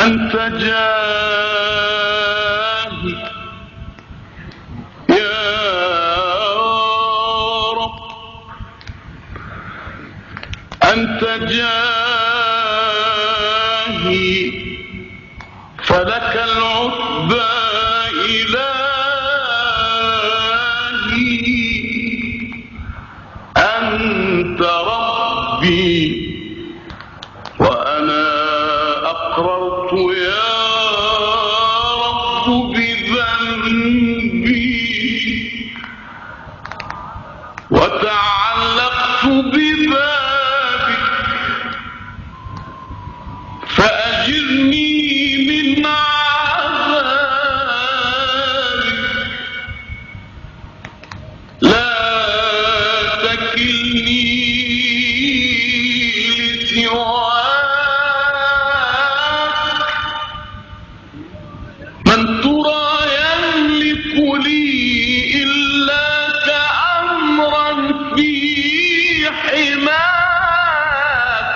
أنت جاهي يا رب، أنت جاهي فلك العتبى إلهي، أنت ربي وأنا أقررت يا رب بذنبي وتعلقت ببابك فأجرني من عذابك، لا تكلني من ترى يملك لي إلاك أمرا في حماك،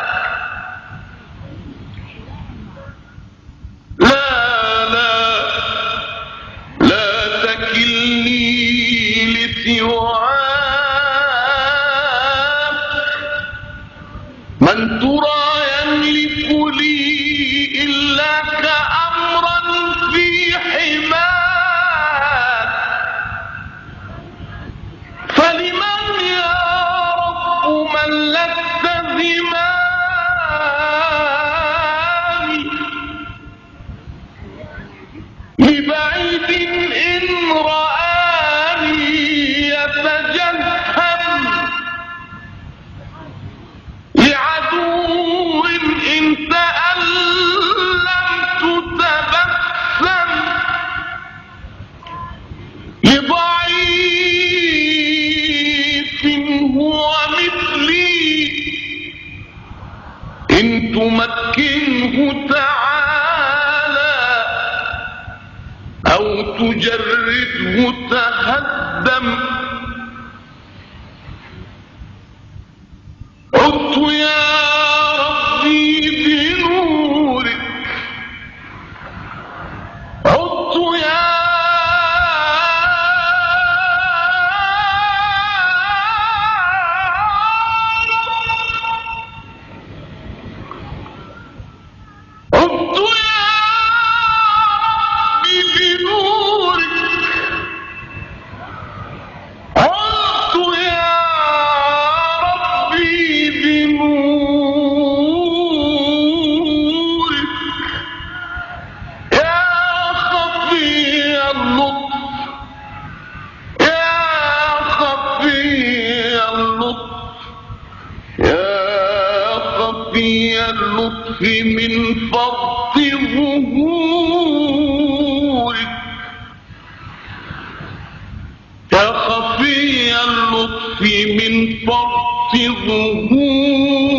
لا تكلني لسواك، من ترى يملك لي إلاك أمرا في حماك، فلمن يا رب ملكت ذمامي، لبعيد إن رآني يتجهم، لعدو إن تألمت تبسم، لضعيف هو مثلي إن تمكنه تعالى أو تجرده تهدم، عدت يا ربي بنورك، عدت يا اللطف من فرط ظهورك، يا خفي اللطف من فرط ظهورك،